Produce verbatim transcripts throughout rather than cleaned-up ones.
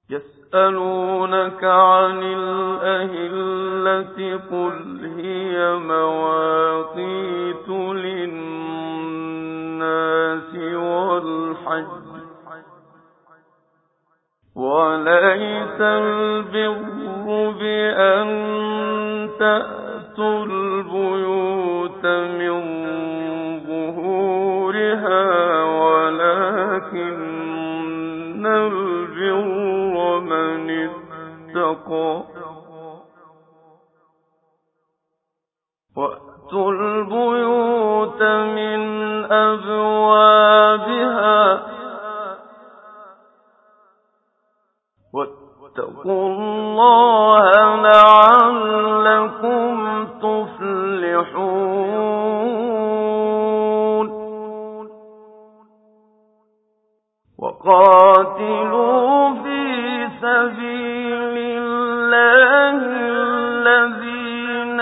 يسألونك عن الأهلة قل هي مواقيت للناس والحج وليس البر بأن تأتوا البيوت من ظهورها ولكن البر من اتقى وأتوا البيوت من أبوابها واتقوا الله لعلكم تفلحون وقاتلوا في سبيل الله الذين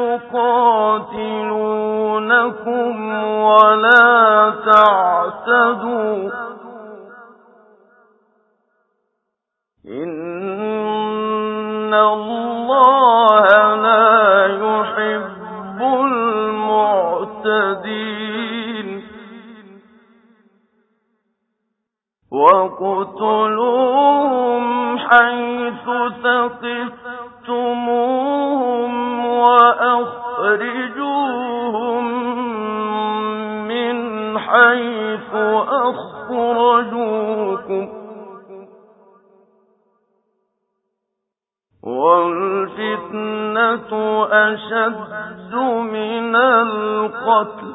يقاتلونكم ولا تعتدوا إن الله لا يحب المعتدين وَاقْتُلُوهُمْ حَيْثُ ثَقِفْتُمُوهُمْ وَأَخْرِجُوهُم مِّنْ حَيْثُ أَخْرَجُوكُمْ ۚ وَالْفِتْنَةُ أَشَدُّ مِنَ الْقَتْلِ ۗ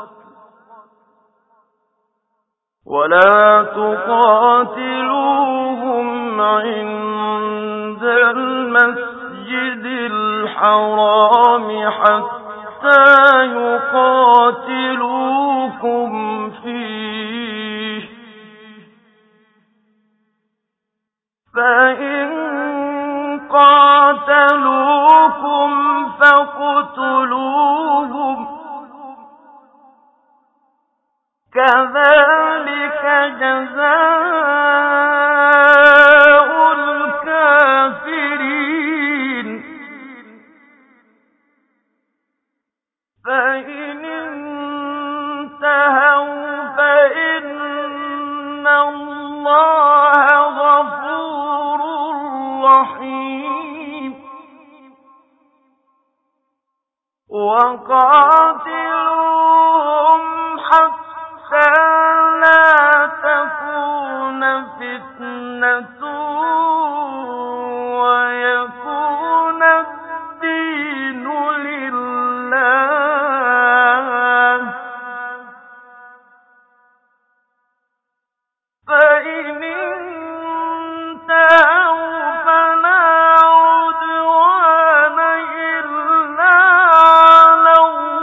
وَلَا تُقَاتِلُوهُمْ عِندَ الْمَسْجِدِ الْحَرَامِ حَتَّىٰ يُقَاتِلُوكُمْ فِيهِ ۖ فَإِن قَاتَلُوكُمْ فَاقْتُلُوهُمْ ۗ كَذَٰلِكَ جَزَاءُ الْكَافِرِينَ فَإِنِ انتَهَوْا فَإِنَّ اللَّهَ غَفُورٌ رَّحِيمٌ وَقَاتِلُوهُمْ حَتَّىٰ لَا تَكُونَ فِتْنَةٌ وَيَكُونَ الدِّينُ لِلَّهِ ۖ فَإِنِ انتَهَوْا فَلَا عُدْوَانَ إِلَّا عَلَى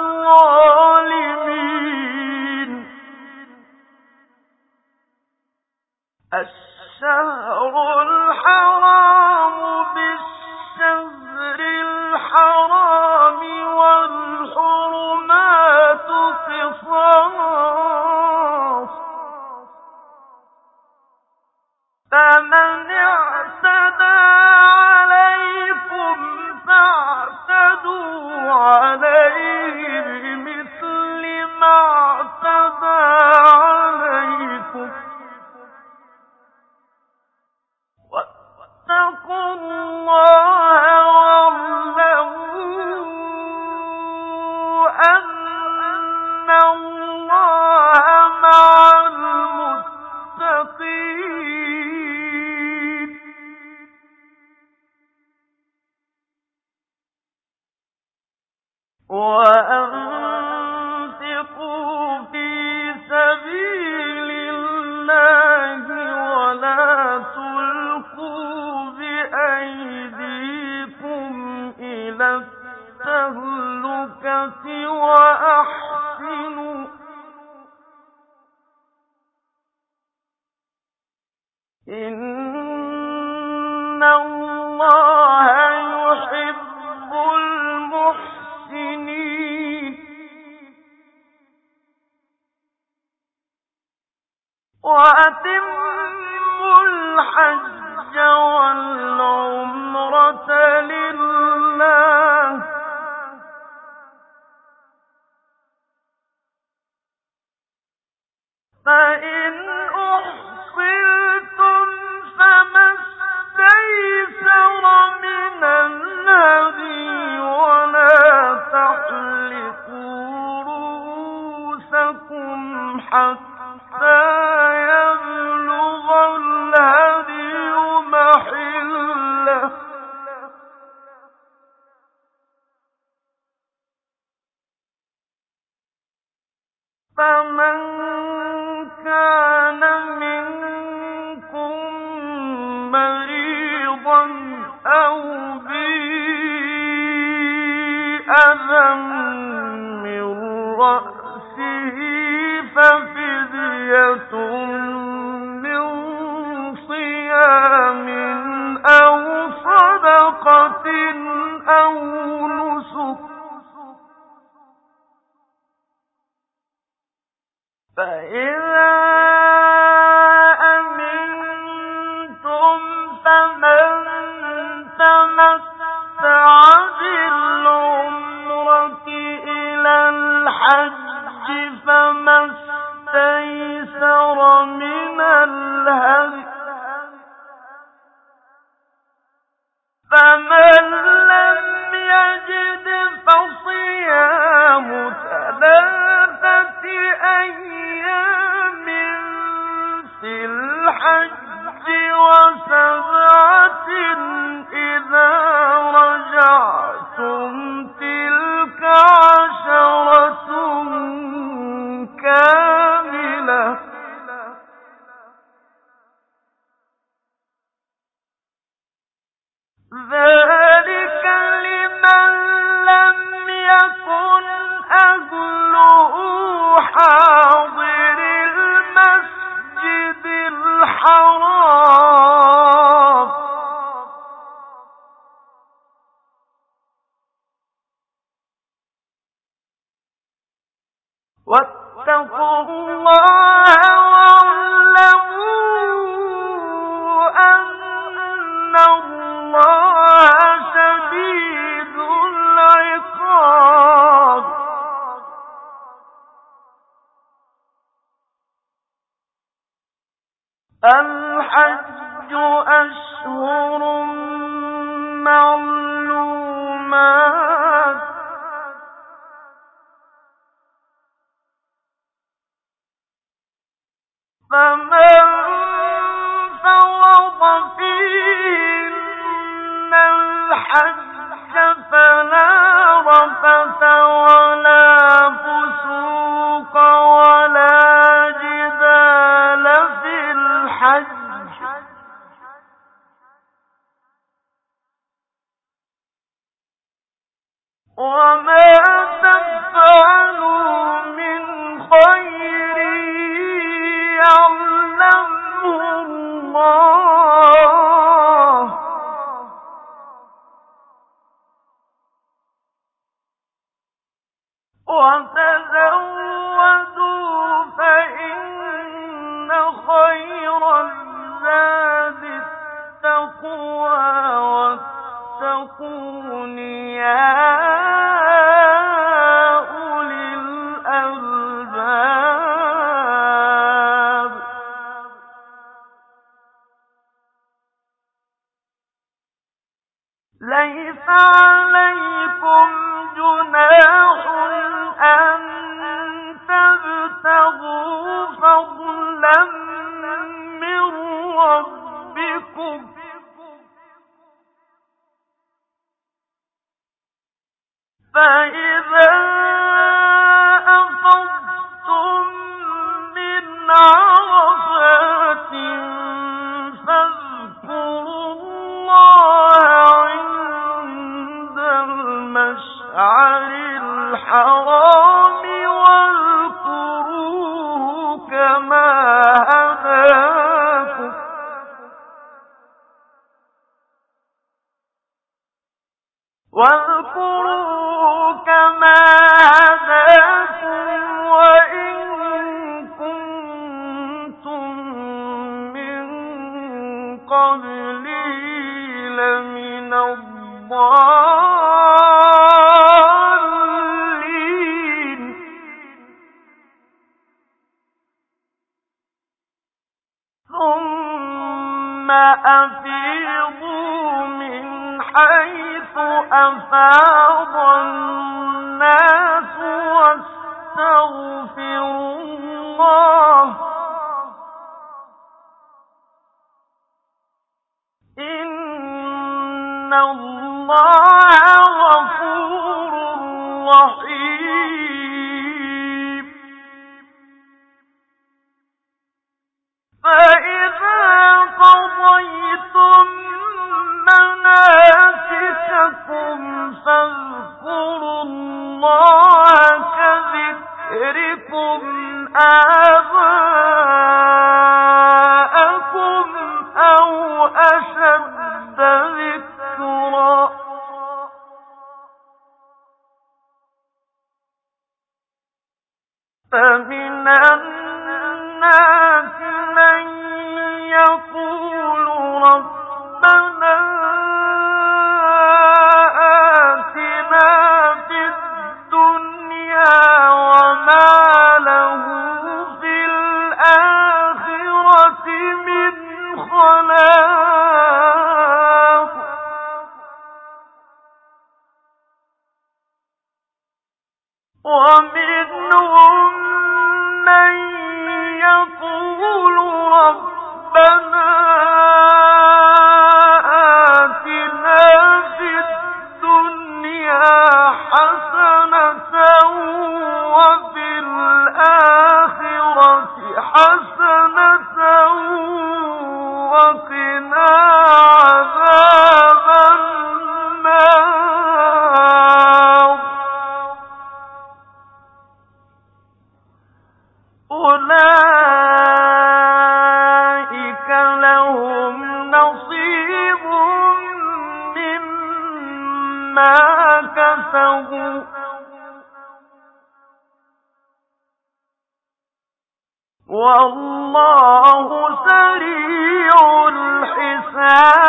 الظَّالِمِينَ الشَّهْرُ الْحَرَامُ بِالشَّهْرِ الْحَرَامِ وَالْحُرُمَاتُ قِصَاصٌ ۚ فَمَنِ اعْتَدَىٰ عَلَيْكُمْ فَاعْتَدُوا عَلَيْهِ بِمِثْلِ مَا اعْتَدَىٰ عَلَيْكُمْ ۚ وَاتَّقُوا اللَّهَ وَاعْلَمُوا أَنَّ اللَّهَ مَعَ الْمُتَّقِينَ وَأَنفِقُوا فِي سَبِيلِ اللَّهِ وَلَا تُلْقُوا بِأَيْدِيكُمْ إِلَى التَّهْلُكَةِ وَأَحْسِنُوا ۚ إِنَّ اللَّهَ يُحِبُّ الْمُحْسِنِينَ وَأَتِمُّوا الْحَجَّ العمرة لله فإن أحصرتم فما استيسر من الهدي ولا تحلقوا رؤوسكم حتى يبلغ الهدي محله فمن كان منكم مريضا أو به أذى من رأسه ففدية من صيام أو صدقة أو نسك فإذا أمنتم فمن تمتع بالعمرة إلى الحج فما استيسر من الهدي فمن لم يجد فصيام ثلاثة أيام في الحج وسبعة إذا رجعتم تلك عشرة كاملة ذلك لمن لم يكن أهله حاضر المسجد الحرام واتقوا الله واعلموا أن الله شديد العقاب الحج أشهر معلومات فمن فرض فيهن الحج فلا رفث ولا فسوق ولا جدال في الحج وما تفعلوا من خير يعلمه الله وتزودوا فإن خير الزاد التقوى واتقون يا أولي الألباب ليس عليكم جناح أن تبتغوا فضلا من ربكم فإذا أفضتم من عرفات فاذكروا الله عند المشعر الحرام واذكروه كما هداكم واذكروا كما هداكم وإن كنتم من قبله الضالين ثم أفيضوا من حيث أفاض الناس واستغفروا الله إن الله غفور رحيم فإذا قضيتم مناسككم فاذكروا الله كذكركم آباءكم أو أشد ذكرا فمن الناس من يقول ربنا آتنا في الدنيا وما له في الآخرة من خلاق ومنهم من يقول ربنا آتنا في الدنيا حسنة وفي الآخرة حسنة وقنا عذاب النار أولئك لهم نصيب مما كسبوا والله سريع الحساب